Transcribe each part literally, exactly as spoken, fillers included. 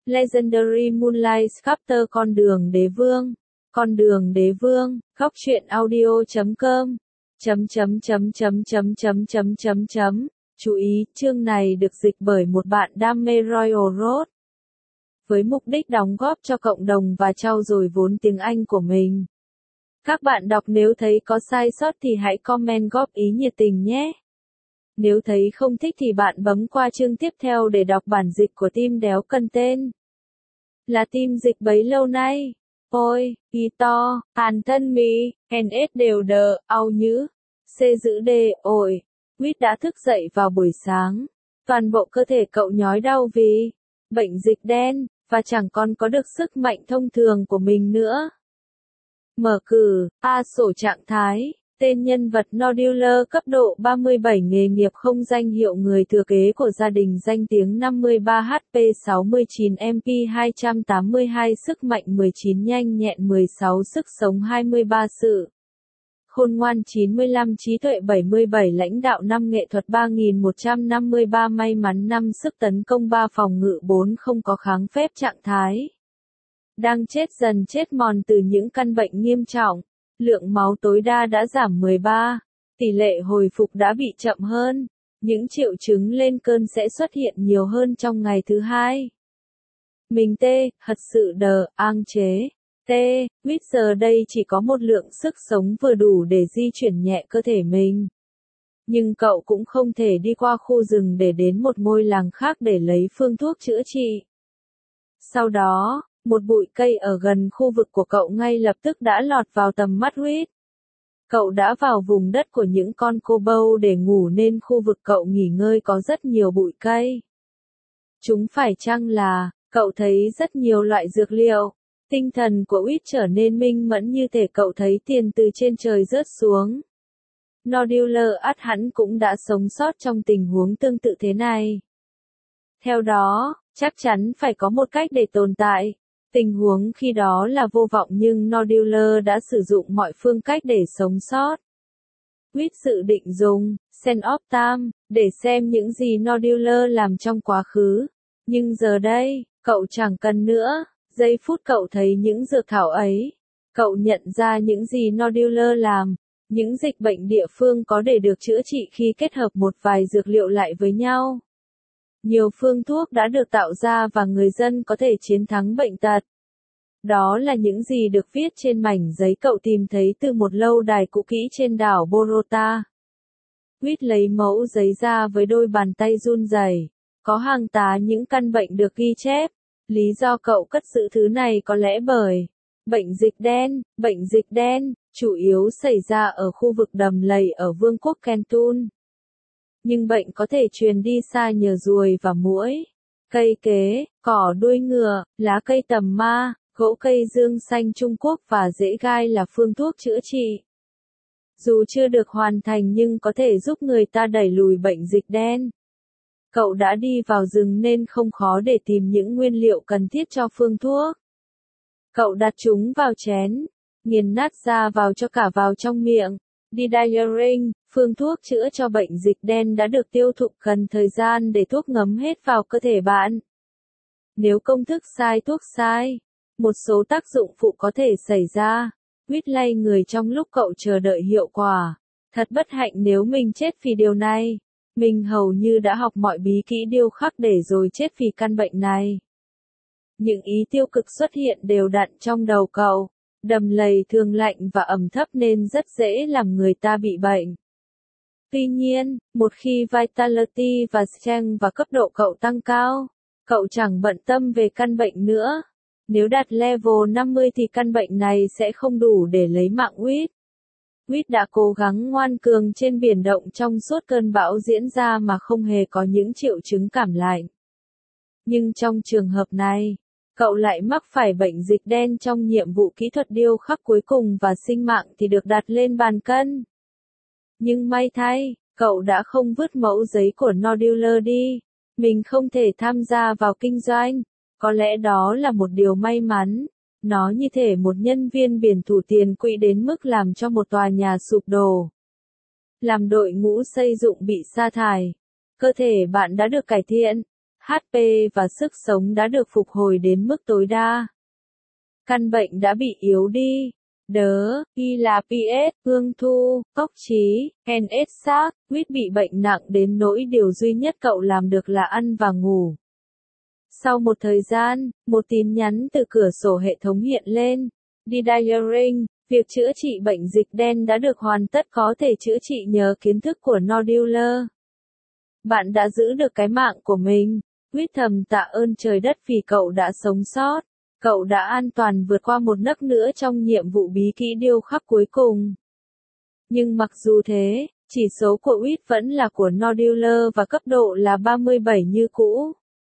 Legendary Moonlight Chapter Con đường đế vương. Con đường đế vương, góc truyện audio chấm com. Chấm chấm chấm chấm chấm chấm chấm chấm chấm. Chú ý, chương này được dịch bởi một bạn đam mê Royal Road. Với mục đích đóng góp cho cộng đồng và trau dồi vốn tiếng Anh của mình. Các bạn đọc nếu thấy có sai sót thì hãy comment góp ý nhiệt tình nhé. Nếu thấy không thích thì bạn bấm qua chương tiếp theo để đọc bản dịch của team đéo cần tên. Là team dịch bấy lâu nay. Ôi, y to, hàn thân mi, en ét đều đờ, au nhữ. C giữ đề, ôi. Quýt đã thức dậy vào buổi sáng. Toàn bộ cơ thể cậu nhói đau vì bệnh dịch đen, và chẳng còn có được sức mạnh thông thường của mình nữa. Mở cử, A sổ trạng thái, tên nhân vật Nodular cấp độ ba mươi bảy nghề nghiệp không danh hiệu người thừa kế của gia đình danh tiếng năm mươi ba H P sáu mươi chín M P hai trăm tám mươi hai sức mạnh mười chín nhanh nhẹn mười sáu sức sống hai mươi ba sự. Khôn ngoan chín mươi lăm trí tuệ bảy mươi bảy lãnh đạo năm nghệ thuật ba nghìn một trăm năm mươi ba may mắn năm sức tấn công ba phòng ngự bốn không có kháng phép trạng thái. Đang chết dần chết mòn từ những căn bệnh nghiêm trọng. Lượng máu tối đa đã giảm mười ba. Tỷ lệ hồi phục đã bị chậm hơn. Những triệu chứng lên cơn sẽ xuất hiện nhiều hơn trong ngày thứ hai. Mình tê, thật sự đờ, ang chế. T, Quýt giờ đây chỉ có một lượng sức sống vừa đủ để di chuyển nhẹ cơ thể mình. Nhưng cậu cũng không thể đi qua khu rừng để đến một ngôi làng khác để lấy phương thuốc chữa trị. Sau đó, một bụi cây ở gần khu vực của cậu ngay lập tức đã lọt vào tầm mắt Quýt. Cậu đã vào vùng đất của những con cô bâu để ngủ nên khu vực cậu nghỉ ngơi có rất nhiều bụi cây. Chúng phải chăng là, cậu thấy rất nhiều loại dược liệu. Tinh thần của Quýt trở nên minh mẫn như thể cậu thấy tiền từ trên trời rớt xuống. Nodular ắt hẳn cũng đã sống sót trong tình huống tương tự thế này. Theo đó, chắc chắn phải có một cách để tồn tại. Tình huống khi đó là vô vọng nhưng Nodular đã sử dụng mọi phương cách để sống sót. Quýt dự định dùng Sense of Time để xem những gì Nodular làm trong quá khứ. Nhưng giờ đây, cậu chẳng cần nữa. Giây phút cậu thấy những dược thảo ấy, cậu nhận ra những gì Nodular làm, những dịch bệnh địa phương có để được chữa trị khi kết hợp một vài dược liệu lại với nhau. Nhiều phương thuốc đã được tạo ra và người dân có thể chiến thắng bệnh tật. Đó là những gì được viết trên mảnh giấy cậu tìm thấy từ một lâu đài cũ kỹ trên đảo Borota. Quýt lấy mẫu giấy ra với đôi bàn tay run rẩy. Có hàng tá những căn bệnh được ghi chép. Lý do cậu cất giữ thứ này có lẽ bởi bệnh dịch đen, bệnh dịch đen, chủ yếu xảy ra ở khu vực đầm lầy ở Vương quốc Kentun. Nhưng bệnh có thể truyền đi xa nhờ ruồi và muỗi. Cây kế, cỏ đuôi ngựa, lá cây tầm ma, gỗ cây dương xanh Trung Quốc và rễ gai là phương thuốc chữa trị. Dù chưa được hoàn thành nhưng có thể giúp người ta đẩy lùi bệnh dịch đen. Cậu đã đi vào rừng nên không khó để tìm những nguyên liệu cần thiết cho phương thuốc. Cậu đặt chúng vào chén, nghiền nát ra vào cho cả vào trong miệng. Didiaring, phương thuốc chữa cho bệnh dịch đen đã được tiêu thụ cần thời gian để thuốc ngấm hết vào cơ thể bạn. Nếu công thức sai thuốc sai, một số tác dụng phụ có thể xảy ra. Quýt lay người trong lúc cậu chờ đợi hiệu quả. Thật bất hạnh nếu mình chết vì điều này. Mình hầu như đã học mọi bí kỹ điêu khắc để rồi chết vì căn bệnh này. Những ý tiêu cực xuất hiện đều đặn trong đầu cậu. Đầm lầy thường lạnh và ẩm thấp nên rất dễ làm người ta bị bệnh. Tuy nhiên, một khi Vitality và Strength và cấp độ cậu tăng cao, cậu chẳng bận tâm về căn bệnh nữa. Nếu đạt level năm mươi thì căn bệnh này sẽ không đủ để lấy mạng Quýt. Quýt đã cố gắng ngoan cường trên biển động trong suốt cơn bão diễn ra mà không hề có những triệu chứng cảm lạnh. Nhưng trong trường hợp này, cậu lại mắc phải bệnh dịch đen trong nhiệm vụ kỹ thuật điêu khắc cuối cùng và sinh mạng thì được đặt lên bàn cân. Nhưng may thay, cậu đã không vứt mẫu giấy của Nodular đi. Mình không thể tham gia vào kinh doanh. Có lẽ đó là một điều may mắn. Nó như thể một nhân viên biển thủ tiền quỹ đến mức làm cho một tòa nhà sụp đổ. Làm đội ngũ xây dựng bị sa thải. Cơ thể bạn đã được cải thiện. hát pê và sức sống đã được phục hồi đến mức tối đa. Căn bệnh đã bị yếu đi. Đớ, Y là pê ét, Hương Thu, Cốc Trí, en ét xác, Quýt bị bệnh nặng đến nỗi điều duy nhất cậu làm được là ăn và ngủ. Sau một thời gian, một tin nhắn từ cửa sổ hệ thống hiện lên. Diaring, việc chữa trị bệnh dịch đen đã được hoàn tất, có thể chữa trị nhờ kiến thức của Nodular. Bạn đã giữ được cái mạng của mình. Quýt thầm tạ ơn trời đất vì cậu đã sống sót. Cậu đã an toàn vượt qua một nấc nữa trong nhiệm vụ bí kỹ điêu khắc cuối cùng. Nhưng mặc dù thế, chỉ số của Quýt vẫn là của Nodular và cấp độ là ba mươi bảy như cũ.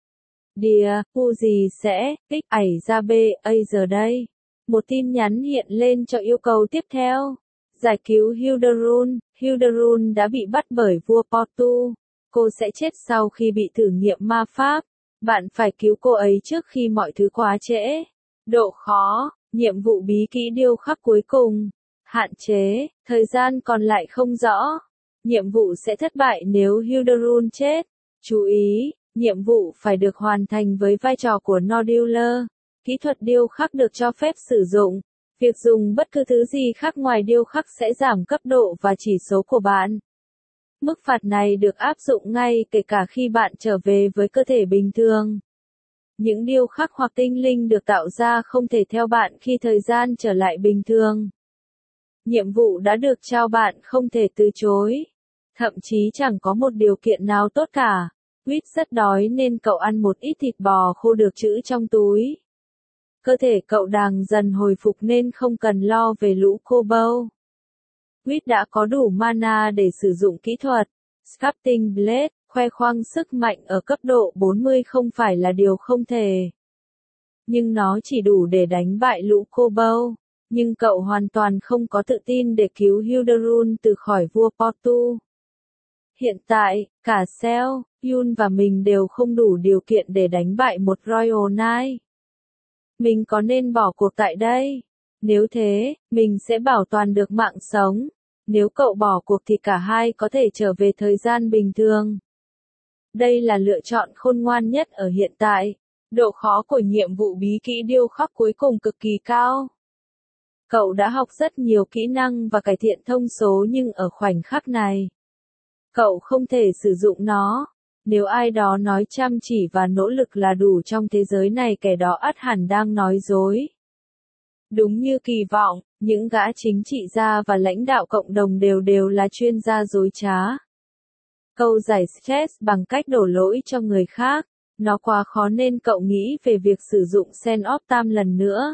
Dear, Pu gì sẽ, x ảy ra b, a giờ đây. Một tin nhắn hiện lên cho yêu cầu tiếp theo. Giải cứu Hilderun. Hilderun đã bị bắt bởi vua Portu. Cô sẽ chết sau khi bị thử nghiệm ma pháp. Bạn phải cứu cô ấy trước khi mọi thứ quá trễ. Độ khó, nhiệm vụ bí kỹ điêu khắc cuối cùng. Hạn chế, thời gian còn lại không rõ. Nhiệm vụ sẽ thất bại nếu Hilderun chết. Chú ý, nhiệm vụ phải được hoàn thành với vai trò của Nodular. Kỹ thuật điêu khắc được cho phép sử dụng. Việc dùng bất cứ thứ gì khác ngoài điêu khắc sẽ giảm cấp độ và chỉ số của bạn. Mức phạt này được áp dụng ngay kể cả khi bạn trở về với cơ thể bình thường. Những điêu khắc hoặc tinh linh được tạo ra không thể theo bạn khi thời gian trở lại bình thường. Nhiệm vụ đã được trao bạn không thể từ chối. Thậm chí chẳng có một điều kiện nào tốt cả. Quýt rất đói nên cậu ăn một ít thịt bò khô được trữ trong túi. Cơ thể cậu đang dần hồi phục nên không cần lo về lũ kobold. Quýt đã có đủ mana để sử dụng kỹ thuật Sculpting Blade, khoe khoang sức mạnh ở cấp độ bốn mươi không phải là điều không thể. Nhưng nó chỉ đủ để đánh bại lũ kobold. Nhưng cậu hoàn toàn không có tự tin để cứu Hilderun từ khỏi vua Portu. Hiện tại, cả Sel, Yun và mình đều không đủ điều kiện để đánh bại một Royal Knight. Mình có nên bỏ cuộc tại đây? Nếu thế, mình sẽ bảo toàn được mạng sống. Nếu cậu bỏ cuộc thì cả hai có thể trở về thời gian bình thường. Đây là lựa chọn khôn ngoan nhất ở hiện tại. Độ khó của nhiệm vụ bí kỹ điêu khắc cuối cùng cực kỳ cao. Cậu đã học rất nhiều kỹ năng và cải thiện thông số nhưng ở khoảnh khắc này, cậu không thể sử dụng nó. Nếu ai đó nói chăm chỉ và nỗ lực là đủ trong thế giới này, kẻ đó ắt hẳn đang nói dối. Đúng như kỳ vọng, những gã chính trị gia và lãnh đạo cộng đồng đều đều là chuyên gia dối trá. Câu giải stress bằng cách đổ lỗi cho người khác, nó quá khó nên cậu nghĩ về việc sử dụng Sense of Time lần nữa.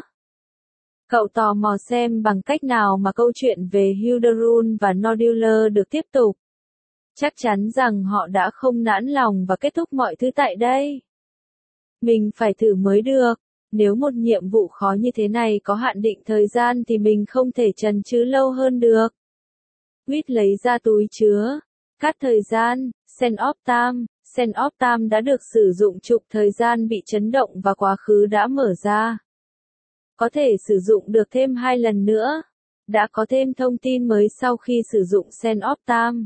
Cậu tò mò xem bằng cách nào mà câu chuyện về Hilderun và Nodular được tiếp tục. Chắc chắn rằng họ đã không nản lòng và kết thúc mọi thứ tại đây. Mình phải thử mới được. Nếu một nhiệm vụ khó như thế này có hạn định thời gian thì mình không thể chần chừ lâu hơn được. Quýt lấy ra túi chứa. Cắt thời gian, Sense of Time. Sense of Time đã được sử dụng chụp thời gian bị chấn động và quá khứ đã mở ra. Có thể sử dụng được thêm hai lần nữa. Đã có thêm thông tin mới sau khi sử dụng Sense of Time.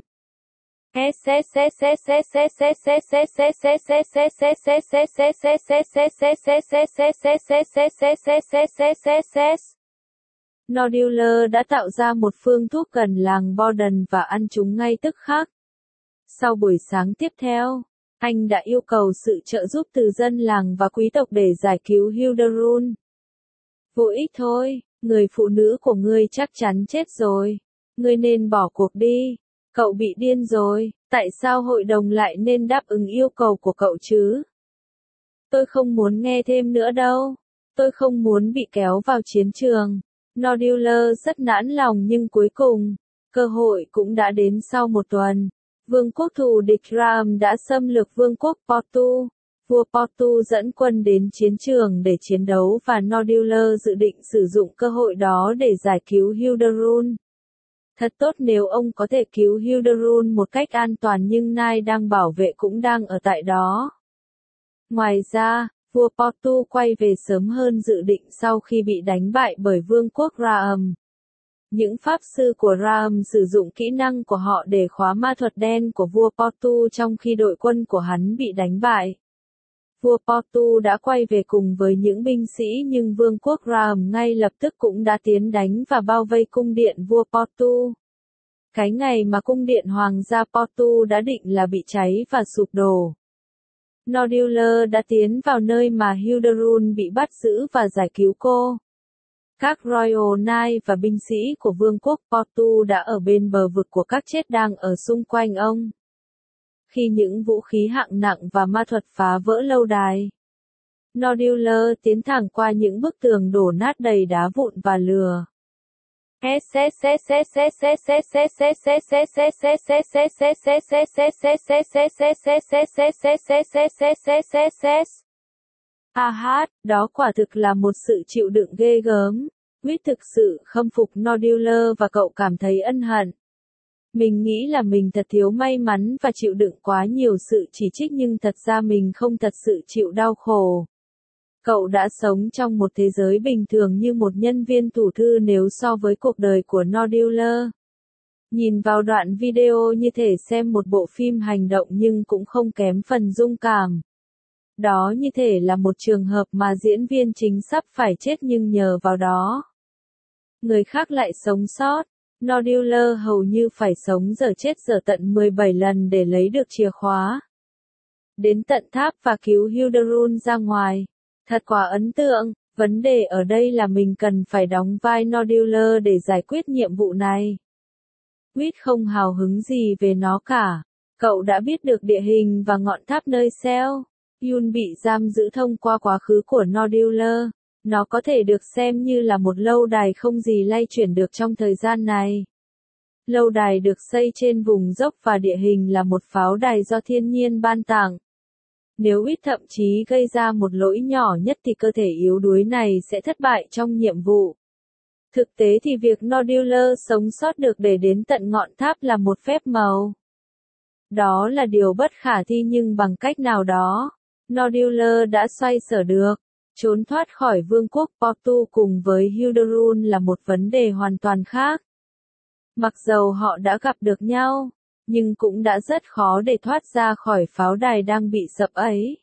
Nodular đã tạo ra một phương thuốc gần làng Borden và ăn chúng ngay tức khắc. Sau buổi sáng tiếp theo, anh đã yêu cầu sự trợ giúp từ dân làng và quý tộc để giải cứu Hilderun. Vô ích thôi, người phụ nữ của ngươi chắc chắn chết rồi. Ngươi nên bỏ cuộc đi. Cậu bị điên rồi, tại sao hội đồng lại nên đáp ứng yêu cầu của cậu chứ? Tôi không muốn nghe thêm nữa đâu. Tôi không muốn bị kéo vào chiến trường. Nodular rất nản lòng nhưng cuối cùng, cơ hội cũng đã đến sau một tuần. Vương quốc thù địch Ram đã xâm lược vương quốc Portu. Vua Portu dẫn quân đến chiến trường để chiến đấu và Nodular dự định sử dụng cơ hội đó để giải cứu Hilderun. Thật tốt nếu ông có thể cứu Hilderun một cách an toàn nhưng Nai đang bảo vệ cũng đang ở tại đó. Ngoài ra, vua Portu quay về sớm hơn dự định sau khi bị đánh bại bởi vương quốc Raam. Những pháp sư của Raam sử dụng kỹ năng của họ để khóa ma thuật đen của vua Portu trong khi đội quân của hắn bị đánh bại. vua Portu đã quay về cùng với những binh sĩ nhưng vương quốc Graham ngay lập tức cũng đã tiến đánh và bao vây cung điện vua Portu. Cái ngày mà cung điện hoàng gia Portu đã định là bị cháy và sụp đổ. Noduler đã tiến vào nơi mà Hilderun bị bắt giữ và giải cứu cô. Các Royal Knight và binh sĩ của vương quốc Portu đã ở bên bờ vực của các chết đang ở xung quanh ông. Khi những vũ khí hạng nặng và ma thuật phá vỡ lâu đài, Noduler tiến thẳng qua những bức tường đổ nát đầy đá vụn và lửa. À hát, đó quả thực là một sự chịu đựng ghê gớm. Huyết thực sự khâm phục Noduler và cậu cảm thấy ân hận. Mình nghĩ là mình thật thiếu may mắn và chịu đựng quá nhiều sự chỉ trích nhưng thật ra mình không thật sự chịu đau khổ. Cậu đã sống trong một thế giới bình thường như một nhân viên tủ thư nếu so với cuộc đời của Noduler. Nhìn vào đoạn video như thể xem một bộ phim hành động nhưng cũng không kém phần rung cảm. Đó như thể là một trường hợp mà diễn viên chính sắp phải chết nhưng nhờ vào đó, người khác lại sống sót. Noduler hầu như phải sống dở chết dở tận mười bảy lần để lấy được chìa khóa. Đến tận tháp và cứu Hilderun ra ngoài. Thật quá ấn tượng, vấn đề ở đây là mình cần phải đóng vai Noduler để giải quyết nhiệm vụ này. Huyết không hào hứng gì về nó cả. Cậu đã biết được địa hình và ngọn tháp nơi Seo Yun bị giam giữ thông qua quá khứ của Noduler. Nó có thể được xem như là một lâu đài không gì lay chuyển được trong thời gian này. Lâu đài được xây trên vùng dốc và địa hình là một pháo đài do thiên nhiên ban tặng. Nếu ít thậm chí gây ra một lỗi nhỏ nhất thì cơ thể yếu đuối này sẽ thất bại trong nhiệm vụ. Thực tế thì việc Noduler sống sót được để đến tận ngọn tháp là một phép màu. Đó là điều bất khả thi nhưng bằng cách nào đó, Noduler đã xoay sở được. Trốn thoát khỏi vương quốc Portu cùng với Hilderun là một vấn đề hoàn toàn khác. Mặc dầu họ đã gặp được nhau, nhưng cũng đã rất khó để thoát ra khỏi pháo đài đang bị sập ấy.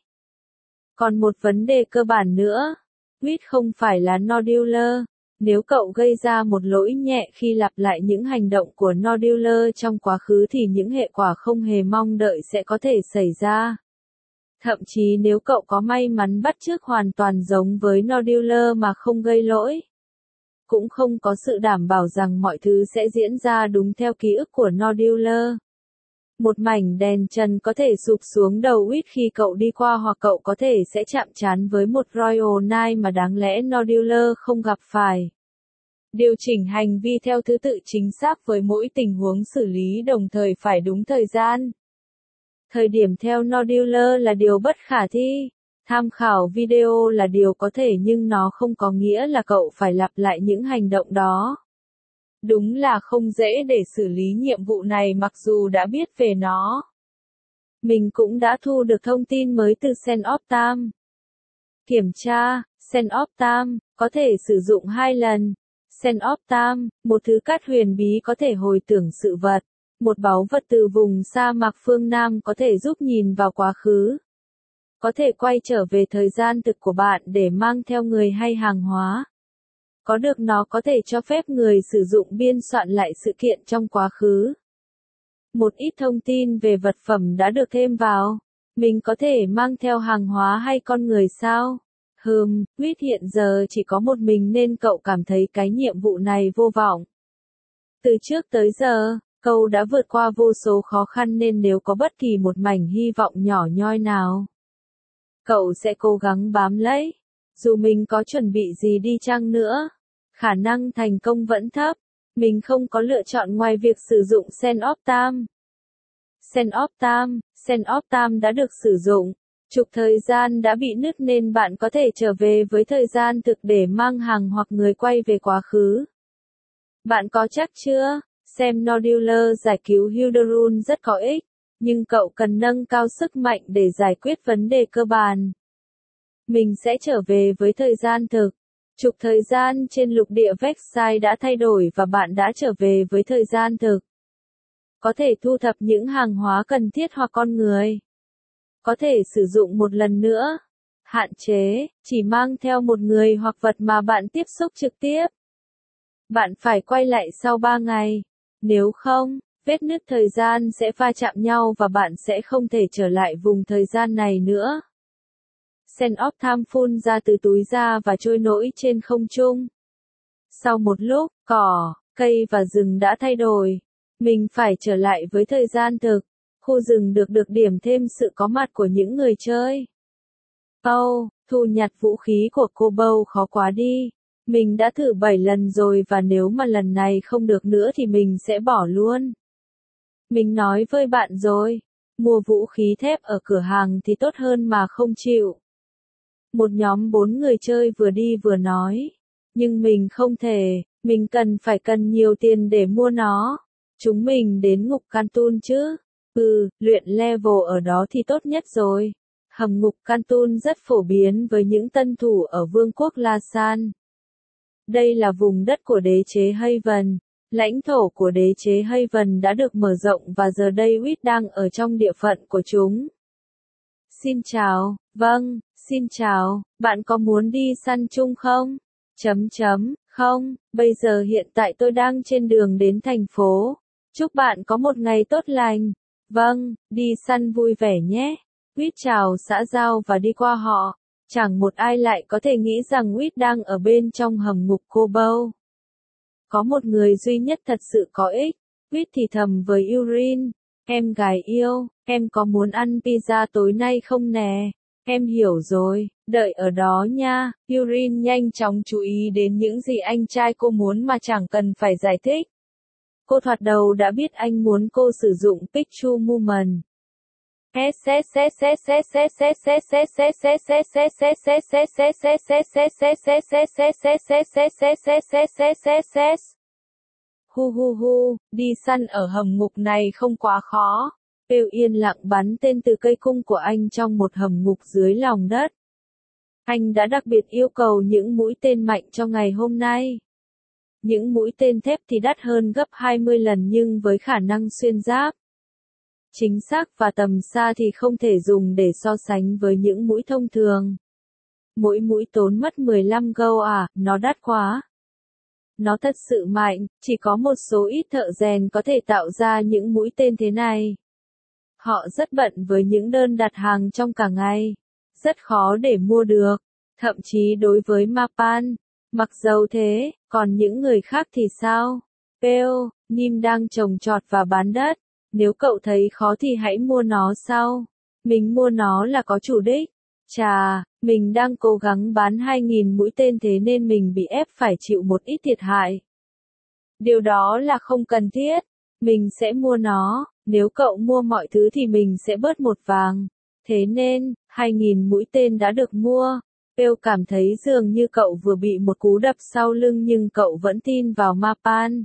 Còn một vấn đề cơ bản nữa, Huyết không phải là Noduler. Nếu cậu gây ra một lỗi nhẹ khi lặp lại những hành động của Noduler trong quá khứ thì những hệ quả không hề mong đợi sẽ có thể xảy ra. Thậm chí nếu cậu có may mắn bắt chước hoàn toàn giống với Noduler mà không gây lỗi, cũng không có sự đảm bảo rằng mọi thứ sẽ diễn ra đúng theo ký ức của Noduler. Một mảnh đèn trần có thể sụp xuống đầu Huyết khi cậu đi qua hoặc cậu có thể sẽ chạm trán với một Royal Knight mà đáng lẽ Noduler không gặp phải. Điều chỉnh hành vi theo thứ tự chính xác với mỗi tình huống xử lý đồng thời phải đúng thời gian. Thời điểm theo Noduler là điều bất khả thi. Tham khảo video là điều có thể nhưng nó không có nghĩa là cậu phải lặp lại những hành động đó. Đúng là không dễ để xử lý nhiệm vụ này mặc dù đã biết về nó. Mình cũng đã thu được thông tin mới từ Sense of Time. Kiểm tra, Sense of Time, có thể sử dụng hai lần. Sense of Time, một thứ cát huyền bí có thể hồi tưởng sự vật. Một báu vật từ vùng sa mạc phương Nam có thể giúp nhìn vào quá khứ. Có thể quay trở về thời gian thực của bạn để mang theo người hay hàng hóa. Có được nó có thể cho phép người sử dụng biên soạn lại sự kiện trong quá khứ. Một ít thông tin về vật phẩm đã được thêm vào. Mình có thể mang theo hàng hóa hay con người sao? Hừm, Huyết hiện giờ chỉ có một mình nên cậu cảm thấy cái nhiệm vụ này vô vọng. Từ trước tới giờ, cậu đã vượt qua vô số khó khăn nên nếu có bất kỳ một mảnh hy vọng nhỏ nhoi nào, cậu sẽ cố gắng bám lấy. Dù mình có chuẩn bị gì đi chăng nữa, khả năng thành công vẫn thấp. Mình không có lựa chọn ngoài việc sử dụng Sense of Time. Sense of Time, Sense of Time đã được sử dụng. Trục thời gian đã bị nứt nên bạn có thể trở về với thời gian thực để mang hàng hoặc người quay về quá khứ. Bạn có chắc chưa? Xem Noduler giải cứu Hilderun rất có ích, nhưng cậu cần nâng cao sức mạnh để giải quyết vấn đề cơ bản. Mình sẽ trở về với thời gian thực. Trục thời gian trên lục địa Vexai đã thay đổi và bạn đã trở về với thời gian thực. Có thể thu thập những hàng hóa cần thiết hoặc con người. Có thể sử dụng một lần nữa. Hạn chế, chỉ mang theo một người hoặc vật mà bạn tiếp xúc trực tiếp. Bạn phải quay lại sau ba ngày. Nếu không, vết nứt thời gian sẽ va chạm nhau và bạn sẽ không thể trở lại vùng thời gian này nữa. Sense of Time phun ra từ túi da và trôi nổi trên không trung. Sau một lúc, cỏ, cây và rừng đã thay đổi. Mình phải trở lại với thời gian thực. Khu rừng được được điểm thêm sự có mặt của những người chơi. Âu, thu nhặt vũ khí của cô Bâu khó quá đi. Mình đã thử bảy lần rồi và nếu mà lần này không được nữa thì mình sẽ bỏ luôn. Mình nói với bạn rồi, mua vũ khí thép ở cửa hàng thì tốt hơn mà không chịu. Một nhóm bốn người chơi vừa đi vừa nói. Nhưng mình không thể, mình cần phải cần nhiều tiền để mua nó. Chúng mình đến ngục Cantun chứ. Ừ, luyện level ở đó thì tốt nhất rồi. Hầm ngục Cantun rất phổ biến với những tân thủ ở Vương quốc La San. Đây là vùng đất của đế chế Haven. Lãnh thổ của đế chế Haven đã được mở rộng và giờ đây Wit đang ở trong địa phận của chúng. Xin chào, vâng, xin chào, bạn có muốn đi săn chung không? Chấm chấm, không, bây giờ hiện tại tôi đang trên đường đến thành phố. Chúc bạn có một ngày tốt lành. Vâng, đi săn vui vẻ nhé. Wit chào xã giao và đi qua họ. Chẳng một ai lại có thể nghĩ rằng Wit đang ở bên trong hầm ngục cô Bâu. Có một người duy nhất thật sự có ích. Wit thì thầm với Urin. Em gái yêu, em có muốn ăn pizza tối nay không nè? Em hiểu rồi, đợi ở đó nha. Urin nhanh chóng chú ý đến những gì anh trai cô muốn mà chẳng cần phải giải thích. Cô thoạt đầu đã biết anh muốn cô sử dụng Picture Movement. Hu hu hu, đi săn ở hầm ngục này không quá khó. Pêu yên lặng bắn tên từ cây cung của anh trong một hầm ngục dưới lòng đất. Anh đã đặc biệt yêu cầu những mũi tên mạnh cho ngày hôm nay. Những mũi tên thép thì đắt hơn gấp hai mươi lần nhưng với khả năng xuyên giáp, chính xác và tầm xa thì không thể dùng để so sánh với những mũi thông thường. Mỗi mũi tốn mất mười lăm gold à, nó đắt quá. Nó thật sự mạnh, chỉ có một số ít thợ rèn có thể tạo ra những mũi tên thế này. Họ rất bận với những đơn đặt hàng trong cả ngày. Rất khó để mua được. Thậm chí đối với Mapan. Mặc dầu thế, còn những người khác thì sao? Peo, Nim đang trồng trọt và bán đất. Nếu cậu thấy khó thì hãy mua nó sau. Mình mua nó là có chủ đích. Chà, mình đang cố gắng bán hai nghìn mũi tên thế nên mình bị ép phải chịu một ít thiệt hại. Điều đó là không cần thiết. Mình sẽ mua nó. Nếu cậu mua mọi thứ thì mình sẽ bớt một vàng. Thế nên, hai nghìn mũi tên đã được mua. Peo cảm thấy dường như cậu vừa bị một cú đập sau lưng nhưng cậu vẫn tin vào Mapan.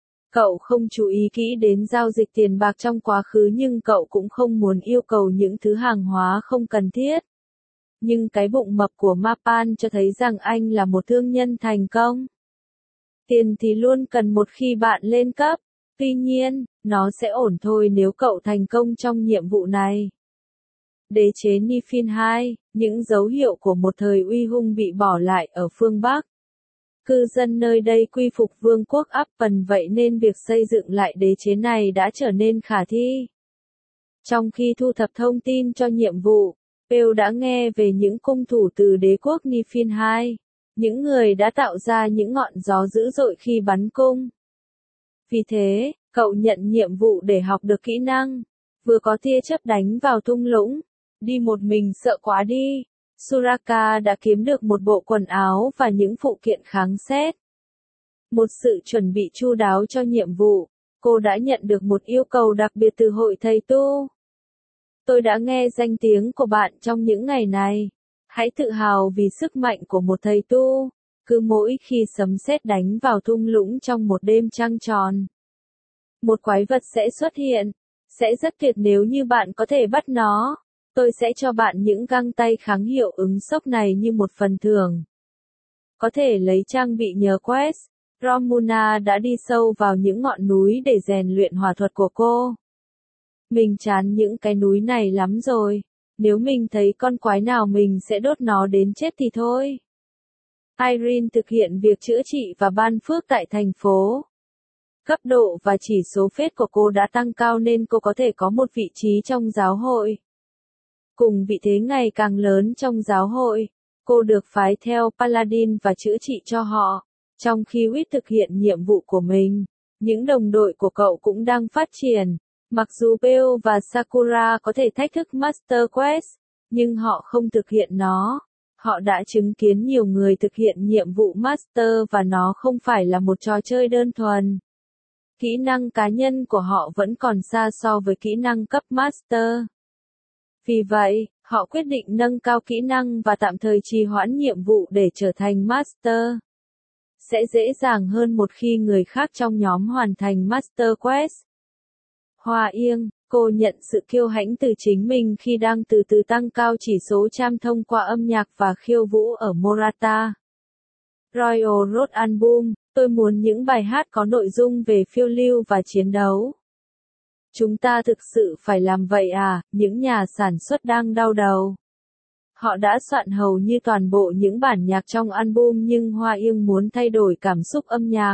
Cậu không chú ý kỹ đến giao dịch tiền bạc trong quá khứ nhưng cậu cũng không muốn yêu cầu những thứ hàng hóa không cần thiết. Nhưng cái bụng mập của Mapan cho thấy rằng anh là một thương nhân thành công. Tiền thì luôn cần một khi bạn lên cấp. Tuy nhiên, nó sẽ ổn thôi nếu cậu thành công trong nhiệm vụ này. Đế chế Nifin hai, những dấu hiệu của một thời uy hung bị bỏ lại ở phương Bắc. Cư dân nơi đây quy phục vương quốc Appen vậy nên việc xây dựng lại đế chế này đã trở nên khả thi. Trong khi thu thập thông tin cho nhiệm vụ, Peo đã nghe về những cung thủ từ đế quốc Nifin hai, những người đã tạo ra những ngọn gió dữ dội khi bắn cung. Vì thế, cậu nhận nhiệm vụ để học được kỹ năng, vừa có tia chớp đánh vào thung lũng, đi một mình sợ quá đi. Suraka đã kiếm được một bộ quần áo và những phụ kiện kháng xét. Một sự chuẩn bị chu đáo cho nhiệm vụ, cô đã nhận được một yêu cầu đặc biệt từ hội thầy tu. Tôi đã nghe danh tiếng của bạn trong những ngày này. Hãy tự hào vì sức mạnh của một thầy tu. Cứ mỗi khi sấm sét đánh vào thung lũng trong một đêm trăng tròn, một quái vật sẽ xuất hiện. Sẽ rất tuyệt nếu như bạn có thể bắt nó. Tôi sẽ cho bạn những găng tay kháng hiệu ứng sốc này như một phần thưởng. Có thể lấy trang bị nhờ quest. Romuna đã đi sâu vào những ngọn núi để rèn luyện hỏa thuật của cô. Mình chán những cái núi này lắm rồi. Nếu mình thấy con quái nào mình sẽ đốt nó đến chết thì thôi. Irene thực hiện việc chữa trị và ban phước tại thành phố. Cấp độ và chỉ số phết của cô đã tăng cao nên cô có thể có một vị trí trong giáo hội. Cùng vị thế ngày càng lớn trong giáo hội, cô được phái theo Paladin và chữa trị cho họ. Trong khi Wit thực hiện nhiệm vụ của mình, những đồng đội của cậu cũng đang phát triển. Mặc dù Beo và Sakura có thể thách thức Master Quest, nhưng họ không thực hiện nó. Họ đã chứng kiến nhiều người thực hiện nhiệm vụ Master và nó không phải là một trò chơi đơn thuần. Kỹ năng cá nhân của họ vẫn còn xa so với kỹ năng cấp Master. Vì vậy, họ quyết định nâng cao kỹ năng và tạm thời trì hoãn nhiệm vụ để trở thành Master. Sẽ dễ dàng hơn một khi người khác trong nhóm hoàn thành Master Quest. Hoa Yên, cô nhận sự kiêu hãnh từ chính mình khi đang từ từ tăng cao chỉ số cham thông qua âm nhạc và khiêu vũ ở Morata. Royal Road Album, tôi muốn những bài hát có nội dung về phiêu lưu và chiến đấu. Chúng ta thực sự phải làm vậy à, những nhà sản xuất đang đau đầu. Họ đã soạn hầu như toàn bộ những bản nhạc trong album nhưng Hoa Yên muốn thay đổi cảm xúc âm nhạc.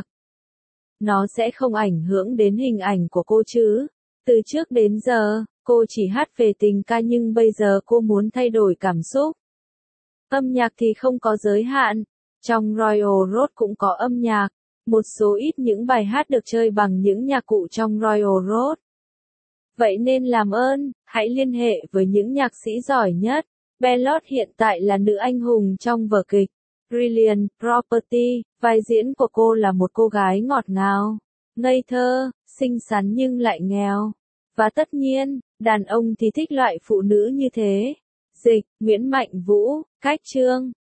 Nó sẽ không ảnh hưởng đến hình ảnh của cô chứ. Từ trước đến giờ, cô chỉ hát về tình ca nhưng bây giờ cô muốn thay đổi cảm xúc. Âm nhạc thì không có giới hạn. Trong Royal Road cũng có âm nhạc. Một số ít những bài hát được chơi bằng những nhạc cụ trong Royal Road. Vậy nên làm ơn, hãy liên hệ với những nhạc sĩ giỏi nhất. Bellot hiện tại là nữ anh hùng trong vở kịch Brilliant Property, vai diễn của cô là một cô gái ngọt ngào, ngây thơ, xinh xắn nhưng lại nghèo. Và tất nhiên, đàn ông thì thích loại phụ nữ như thế. Dịch, Nguyễn Mạnh Vũ, Cách Chương